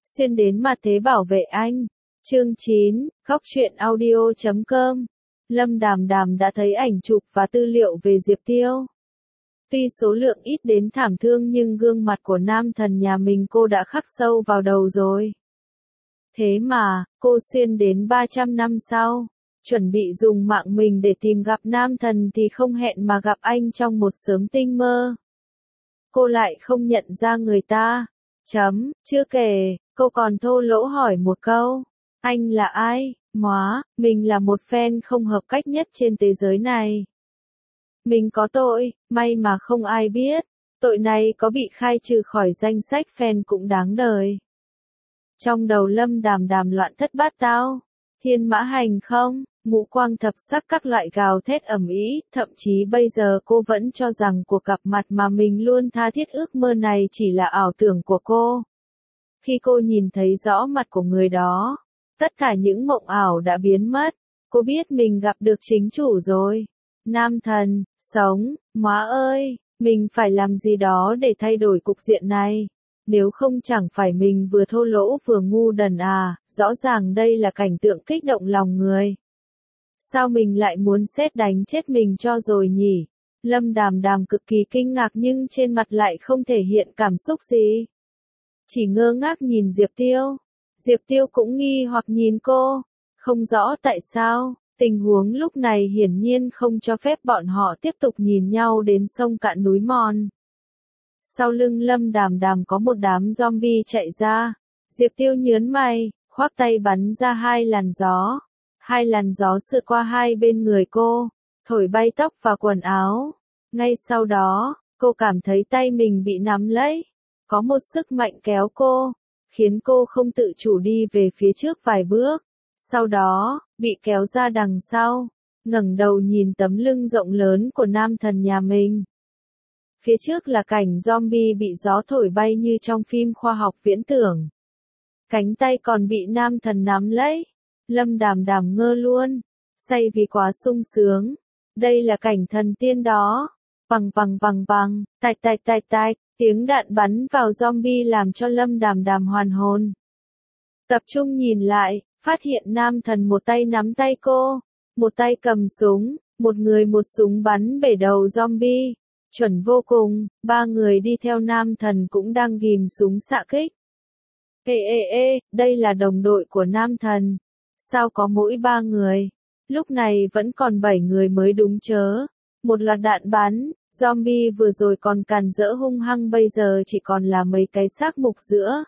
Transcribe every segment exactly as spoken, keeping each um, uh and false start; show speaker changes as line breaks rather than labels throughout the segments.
Xuyên đến mà thế bảo vệ anh. Chương chín, góc truyện audio chấm com. Lâm Đàm Đàm đã thấy ảnh chụp và tư liệu về Diệp Tiêu. Tuy số lượng ít đến thảm thương nhưng gương mặt của nam thần nhà mình cô đã khắc sâu vào đầu rồi. Thế mà, cô xuyên đến ba trăm năm sau, chuẩn bị dùng mạng mình để tìm gặp nam thần thì không hẹn mà gặp anh trong một sớm tinh mơ. Cô lại không nhận ra người ta. Chấm, chưa kể, cô còn thô lỗ hỏi một câu. Anh là ai? Móa, mình là một fan không hợp cách nhất trên thế giới này. Mình có tội, may mà không ai biết. Tội này có bị khai trừ khỏi danh sách fan cũng đáng đời. Trong đầu Lâm Đàm Đàm loạn thất bát tao. Thiên mã hành không, ngũ quang thập sắc các loại gào thét ầm ĩ, thậm chí bây giờ cô vẫn cho rằng cuộc gặp mặt mà mình luôn tha thiết ước mơ này chỉ là ảo tưởng của cô. Khi cô nhìn thấy rõ mặt của người đó, tất cả những mộng ảo đã biến mất, cô biết mình gặp được chính chủ rồi. Nam thần, sống, móa ơi, mình phải làm gì đó để thay đổi cục diện này. Nếu không chẳng phải mình vừa thô lỗ vừa ngu đần à, rõ ràng đây là cảnh tượng kích động lòng người. Sao mình lại muốn sét đánh chết mình cho rồi nhỉ? Lâm Đàm Đàm cực kỳ kinh ngạc nhưng trên mặt lại không thể hiện cảm xúc gì. Chỉ ngơ ngác nhìn Diệp Tiêu. Diệp Tiêu cũng nghi hoặc nhìn cô. Không rõ tại sao, tình huống lúc này hiển nhiên không cho phép bọn họ tiếp tục nhìn nhau đến sông cạn núi mòn. Sau lưng Lâm Đàm Đàm có một đám zombie chạy ra. Diệp Tiêu nhớn mày, khoác tay bắn ra hai làn gió. Hai làn gió sượt qua hai bên người cô, thổi bay tóc và quần áo. Ngay sau đó, cô cảm thấy tay mình bị nắm lấy. Có một sức mạnh kéo cô, khiến cô không tự chủ đi về phía trước vài bước. Sau đó, bị kéo ra đằng sau, ngẩng đầu nhìn tấm lưng rộng lớn của nam thần nhà mình. Phía trước là cảnh zombie bị gió thổi bay như trong phim khoa học viễn tưởng. Cánh tay còn bị nam thần nắm lấy. Lâm Đàm Đàm ngơ luôn, say vì quá sung sướng. Đây là cảnh thần tiên đó. Bằng bằng bằng bằng, tạch tạch tạch tạch, tiếng đạn bắn vào zombie làm cho Lâm Đàm Đàm hoàn hồn. Tập trung nhìn lại, phát hiện nam thần một tay nắm tay cô, một tay cầm súng, một người một súng bắn bể đầu zombie. Chuẩn vô cùng, ba người đi theo nam thần cũng đang ghim súng xạ kích. Ê ê ê, đây là đồng đội của nam thần. Sao có mỗi ba người? Lúc này vẫn còn bảy người mới đúng chớ. Một loạt đạn bắn, zombie vừa rồi còn càn rỡ hung hăng bây giờ chỉ còn là mấy cái xác mục giữa.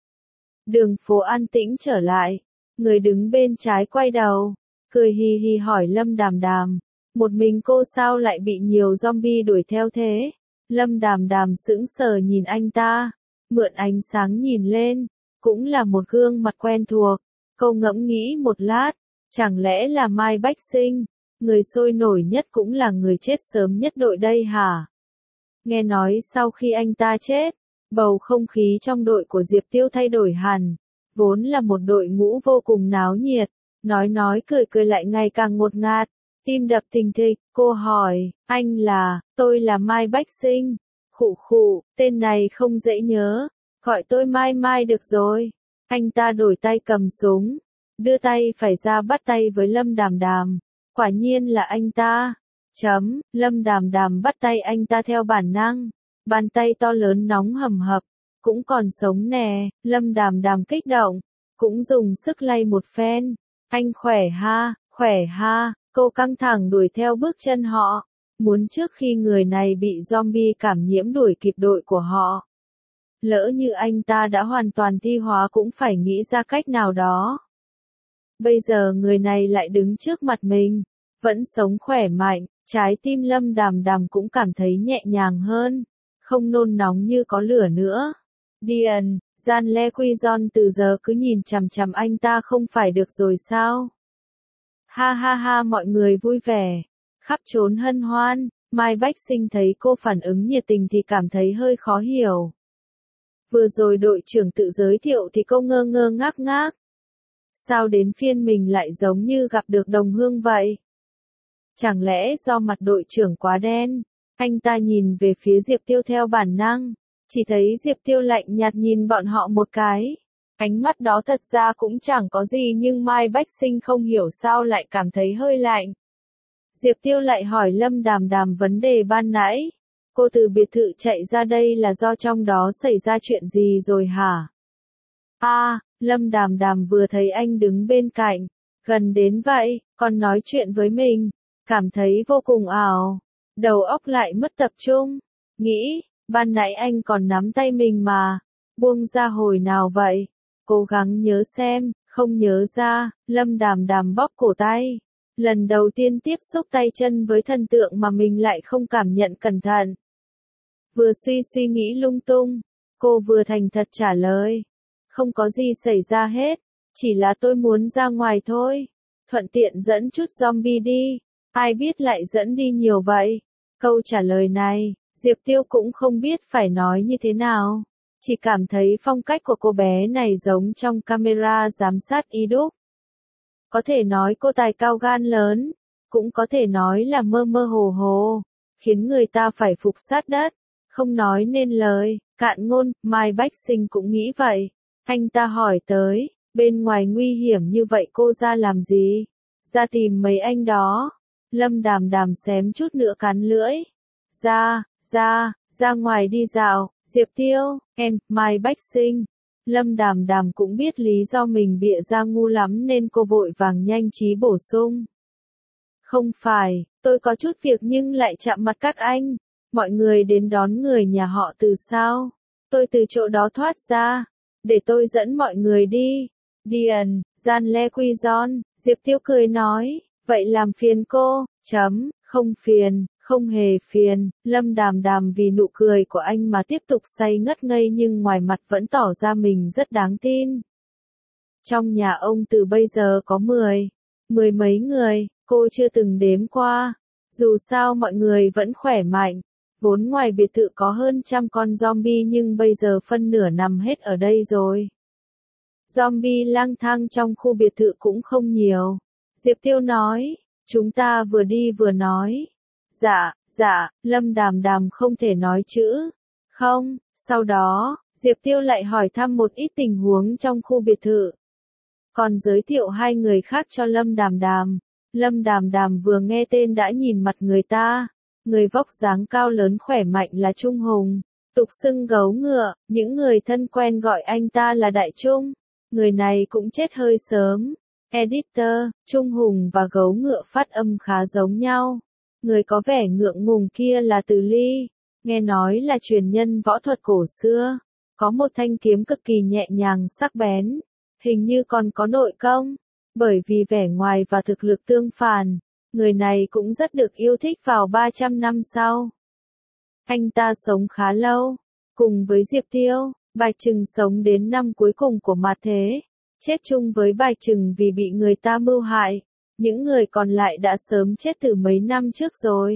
Đường phố an tĩnh trở lại. Người đứng bên trái quay đầu, cười hì hì hỏi Lâm Đàm Đàm. Một mình cô sao lại bị nhiều zombie đuổi theo thế? Lâm Đàm Đàm sững sờ nhìn anh ta, mượn ánh sáng nhìn lên, cũng là một gương mặt quen thuộc. Cô ngẫm nghĩ một lát, chẳng lẽ là Mai Bách Sinh, người sôi nổi nhất cũng là người chết sớm nhất đội đây hả? Nghe nói sau khi anh ta chết, bầu không khí trong đội của Diệp Tiêu thay đổi hẳn, vốn là một đội ngũ vô cùng náo nhiệt, nói nói cười cười lại ngày càng ngột ngạt, tim đập thình thịch. Cô hỏi, anh là, tôi là Mai Bách Sinh. Khụ khụ, tên này không dễ nhớ, gọi tôi Mai Mai được rồi. Anh ta đổi tay cầm súng, đưa tay phải ra bắt tay với Lâm Đàm Đàm. Quả nhiên là anh ta. Chấm, Lâm Đàm Đàm bắt tay anh ta theo bản năng. Bàn tay to lớn nóng hầm hập, cũng còn sống nè. Lâm Đàm Đàm kích động, cũng dùng sức lay một phen. Anh khỏe ha, khỏe ha. Cô căng thẳng đuổi theo bước chân họ, muốn trước khi người này bị zombie cảm nhiễm đuổi kịp đội của họ. Lỡ như anh ta đã hoàn toàn thi hóa cũng phải nghĩ ra cách nào đó. Bây giờ người này lại đứng trước mặt mình, vẫn sống khỏe mạnh, trái tim Lâm Đàm Đàm cũng cảm thấy nhẹ nhàng hơn, không nôn nóng như có lửa nữa. Điền, Gian Le Quy Gion từ giờ cứ nhìn chằm chằm anh ta không phải được rồi sao? Ha ha ha, mọi người vui vẻ, khắp trốn hân hoan. Mai Bách Sinh thấy cô phản ứng nhiệt tình thì cảm thấy hơi khó hiểu. Vừa rồi đội trưởng tự giới thiệu thì cô ngơ ngơ ngác ngác. Sao đến phiên mình lại giống như gặp được đồng hương vậy? Chẳng lẽ do mặt đội trưởng quá đen? Anh ta nhìn về phía Diệp Tiêu theo bản năng, chỉ thấy Diệp Tiêu lạnh nhạt nhìn bọn họ một cái. Ánh mắt đó thật ra cũng chẳng có gì nhưng Mai Bách Sinh không hiểu sao lại cảm thấy hơi lạnh. Diệp Tiêu lại hỏi Lâm Đàm Đàm vấn đề ban nãy. Cô từ biệt thự chạy ra đây là do trong đó xảy ra chuyện gì rồi hả? À, Lâm Đàm Đàm vừa thấy anh đứng bên cạnh, gần đến vậy, còn nói chuyện với mình, cảm thấy vô cùng ảo. Đầu óc lại mất tập trung, nghĩ, ban nãy anh còn nắm tay mình mà, buông ra hồi nào vậy? Cố gắng nhớ xem, không nhớ ra, Lâm Đàm Đàm bóp cổ tay. Lần đầu tiên tiếp xúc tay chân với thần tượng mà mình lại không cảm nhận cẩn thận. Vừa suy suy nghĩ lung tung, cô vừa thành thật trả lời. Không có gì xảy ra hết, chỉ là tôi muốn ra ngoài thôi. Thuận tiện dẫn chút zombie đi, ai biết lại dẫn đi nhiều vậy. Câu trả lời này, Diệp Tiêu cũng không biết phải nói như thế nào. Chỉ cảm thấy phong cách của cô bé này giống trong camera giám sát y đúc. Có thể nói cô tài cao gan lớn, cũng có thể nói là mơ mơ hồ hồ, khiến người ta phải phục sát đất, không nói nên lời, cạn ngôn. Mai Bách Sinh cũng nghĩ vậy. Anh ta hỏi tới, bên ngoài nguy hiểm như vậy cô ra làm gì? Ra tìm mấy anh đó. Lâm Đàm Đàm xém chút nữa cắn lưỡi. Ra, ra, ra ngoài đi dạo. Diệp Tiêu, em, Mai Bách Sinh. Lâm Đàm Đàm cũng biết lý do mình bịa ra ngu lắm nên cô vội vàng nhanh trí bổ sung. Không phải, tôi có chút việc nhưng lại chạm mặt các anh. Mọi người đến đón người nhà họ Từ sao? Tôi từ chỗ đó thoát ra. Để tôi dẫn mọi người đi. Điền, Gian Le Quy Gion, Diệp Tiêu cười nói, vậy làm phiền cô, chấm, không phiền, không hề phiền. Lâm Đàm Đàm vì nụ cười của anh mà tiếp tục say ngất ngây nhưng ngoài mặt vẫn tỏ ra mình rất đáng tin. Trong nhà ông Từ bây giờ có mười, mười mấy người, cô chưa từng đếm qua. Dù sao mọi người vẫn khỏe mạnh. Vốn ngoài biệt thự có hơn trăm con zombie nhưng bây giờ phân nửa nằm hết ở đây rồi. Zombie lang thang trong khu biệt thự cũng không nhiều. Diệp Tiêu nói, chúng ta vừa đi vừa nói. Dạ, dạ, Lâm Đàm Đàm không thể nói chữ. Không, sau đó, Diệp Tiêu lại hỏi thăm một ít tình huống trong khu biệt thự. Còn giới thiệu hai người khác cho Lâm Đàm Đàm. Lâm Đàm Đàm vừa nghe tên đã nhìn mặt người ta. Người vóc dáng cao lớn khỏe mạnh là Trung Hùng, tục xưng gấu ngựa, những người thân quen gọi anh ta là Đại Trung. Người này cũng chết hơi sớm. Editor, Trung Hùng và gấu ngựa phát âm khá giống nhau. Người có vẻ ngượng ngùng kia là Từ Ly, nghe nói là truyền nhân võ thuật cổ xưa, có một thanh kiếm cực kỳ nhẹ nhàng sắc bén, hình như còn có nội công, bởi vì vẻ ngoài và thực lực tương phản. Người này cũng rất được yêu thích vào ba trăm năm sau. Anh ta sống khá lâu. Cùng với Diệp Tiêu, Bạch Trừng sống đến năm cuối cùng của mạt thế. Chết chung với Bạch Trừng vì bị người ta mưu hại. Những người còn lại đã sớm chết từ mấy năm trước rồi.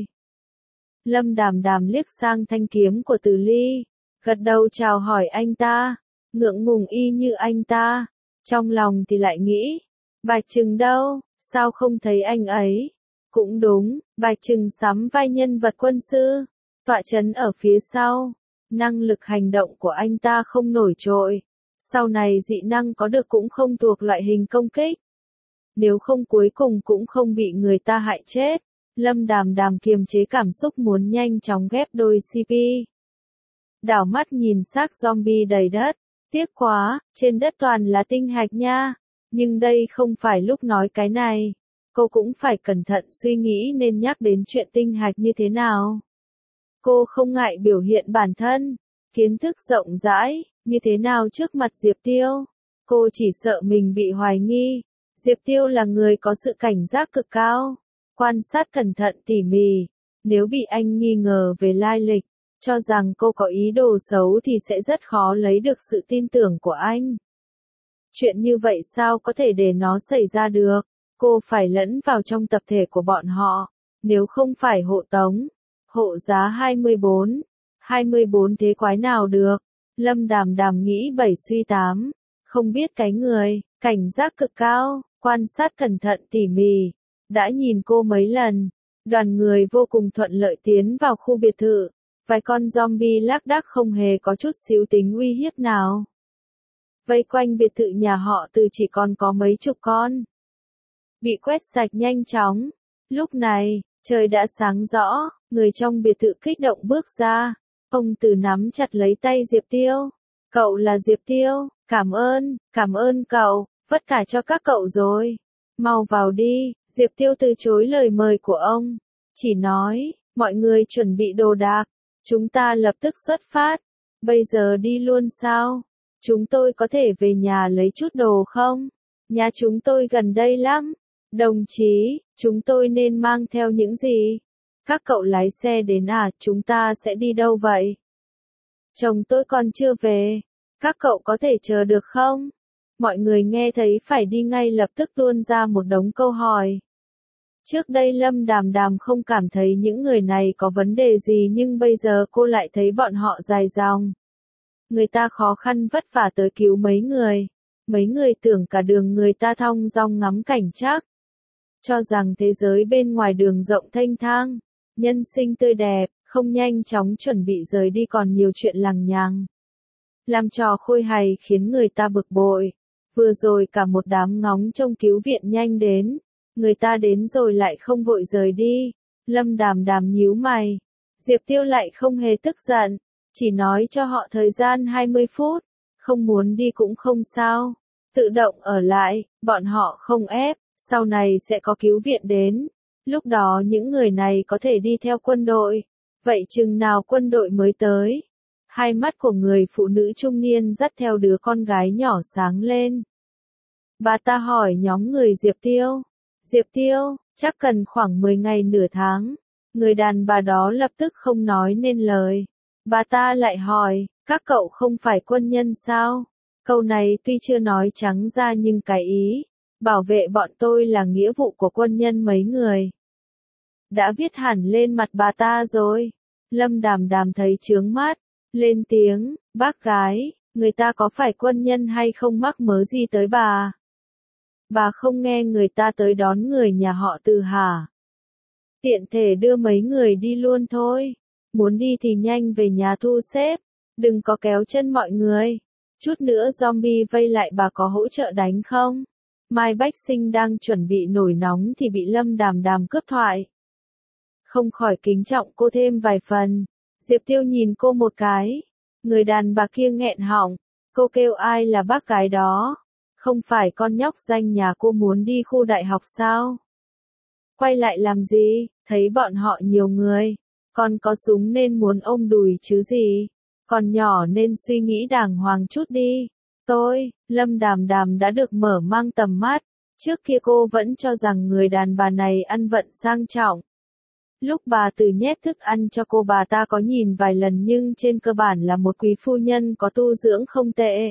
Lâm Đàm Đàm liếc sang thanh kiếm của Từ Ly. Gật đầu chào hỏi anh ta. Ngượng ngùng y như anh ta. Trong lòng thì lại nghĩ. Bạch Trừng đâu, sao không thấy anh ấy? Cũng đúng, Bạch Trừng sắm vai nhân vật quân sư, tọa trấn ở phía sau. Năng lực hành động của anh ta không nổi trội. Sau này dị năng có được cũng không thuộc loại hình công kích. Nếu không cuối cùng cũng không bị người ta hại chết. Lâm Đàm Đàm kiềm chế cảm xúc muốn nhanh chóng ghép đôi xê pê. Đảo mắt nhìn xác zombie đầy đất. Tiếc quá, trên đất toàn là tinh hạch nha. Nhưng đây không phải lúc nói cái này. Cô cũng phải cẩn thận suy nghĩ nên nhắc đến chuyện tinh hạch như thế nào. Cô không ngại biểu hiện bản thân, kiến thức rộng rãi, như thế nào trước mặt Diệp Tiêu. Cô chỉ sợ mình bị hoài nghi. Diệp Tiêu là người có sự cảnh giác cực cao, quan sát cẩn thận tỉ mỉ. Nếu bị anh nghi ngờ về lai lịch, cho rằng cô có ý đồ xấu thì sẽ rất khó lấy được sự tin tưởng của anh. Chuyện như vậy sao có thể để nó xảy ra được? Cô phải lẫn vào trong tập thể của bọn họ, nếu không phải hộ tống, hộ giá hai mươi bốn, hai mươi bốn thế quái nào được. Lâm Đàm Đàm nghĩ bảy suy tám, không biết cái người, cảnh giác cực cao, quan sát cẩn thận tỉ mỉ, đã nhìn cô mấy lần. Đoàn người vô cùng thuận lợi tiến vào khu biệt thự, vài con zombie lác đác không hề có chút xíu tính uy hiếp nào. vây quanh biệt thự nhà họ Từ chỉ còn có mấy chục con. Bị quét sạch nhanh chóng. Lúc này, trời đã sáng rõ, người trong biệt thự kích động bước ra. Ông Từ nắm chặt lấy tay Diệp Tiêu. Cậu là Diệp Tiêu, cảm ơn, cảm ơn cậu, vất cả cho các cậu rồi. Mau vào đi, Diệp Tiêu từ chối lời mời của ông. Chỉ nói, mọi người chuẩn bị đồ đạc, chúng ta lập tức xuất phát. Bây giờ đi luôn sao? Chúng tôi có thể về nhà lấy chút đồ không? Nhà chúng tôi gần đây lắm. Đồng chí, chúng tôi nên mang theo những gì? Các cậu lái xe đến à, chúng ta sẽ đi đâu vậy? Chồng tôi còn chưa về. Các cậu có thể chờ được không? Mọi người nghe thấy phải đi ngay lập tức tuôn ra một đống câu hỏi. Trước đây Lâm Đàm Đàm không cảm thấy những người này có vấn đề gì nhưng bây giờ cô lại thấy bọn họ dài dòng. Người ta khó khăn vất vả tới cứu mấy người. Mấy người tưởng cả đường người ta thong dong ngắm cảnh trác. Cho rằng thế giới bên ngoài đường rộng thênh thang, nhân sinh tươi đẹp, không nhanh chóng chuẩn bị rời đi còn nhiều chuyện lằng nhằng. Làm trò khôi hài khiến người ta bực bội. Vừa rồi cả một đám ngóng trông cứu viện nhanh đến. Người ta đến rồi lại không vội rời đi. Lâm Đàm Đàm nhíu mày. Diệp Tiêu lại không hề tức giận. Chỉ nói cho họ thời gian hai mươi phút. Không muốn đi cũng không sao. Tự động ở lại, bọn họ không ép. Sau này sẽ có cứu viện đến. Lúc đó những người này có thể đi theo quân đội. Vậy chừng nào quân đội mới tới? Hai mắt của người phụ nữ trung niên dắt theo đứa con gái nhỏ sáng lên. Bà ta hỏi nhóm người Diệp Tiêu. Diệp Tiêu, chắc cần khoảng mười ngày nửa tháng. Người đàn bà đó lập tức không nói nên lời. Bà ta lại hỏi, các cậu không phải quân nhân sao? Câu này tuy chưa nói trắng ra nhưng cái ý, bảo vệ bọn tôi là nghĩa vụ của quân nhân mấy người. Đã viết hẳn lên mặt bà ta rồi. Lâm Đàm Đàm thấy chướng mắt, lên tiếng, bác gái, người ta có phải quân nhân hay không mắc mớ gì tới bà? Bà không nghe người ta tới đón người nhà họ Từ hả? Tiện thể đưa mấy người đi luôn thôi. Muốn đi thì nhanh về nhà thu xếp, đừng có kéo chân mọi người. Chút nữa zombie vây lại bà có hỗ trợ đánh không? Mai Bách Sinh đang chuẩn bị nổi nóng thì bị Lâm Đàm Đàm cướp thoại. Không khỏi kính trọng cô thêm vài phần. Diệp Tiêu nhìn cô một cái. Người đàn bà kia nghẹn họng. Cô kêu ai là bác gái đó? Không phải con nhóc danh nhà cô muốn đi khu đại học sao? Quay lại làm gì? Thấy bọn họ nhiều người. Con có súng nên muốn ôm đùi chứ gì? Còn nhỏ nên suy nghĩ đàng hoàng chút đi. Tôi, Lâm Đàm Đàm đã được mở mang tầm mắt. Trước kia cô vẫn cho rằng người đàn bà này ăn vận sang trọng. Lúc bà Từ nhét thức ăn cho cô bà ta có nhìn vài lần nhưng trên cơ bản là một quý phu nhân có tu dưỡng không tệ.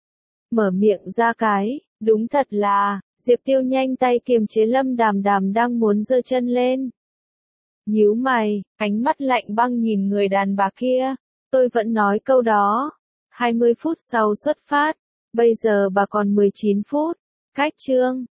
Mở miệng ra cái, đúng thật là, Diệp Tiêu nhanh tay kiềm chế Lâm Đàm Đàm đang muốn giơ chân lên. Nhíu mày, ánh mắt lạnh băng nhìn người đàn bà kia. Tôi vẫn nói câu đó. hai mươi phút sau xuất phát. Bây giờ bà còn mười chín phút. Cách chương.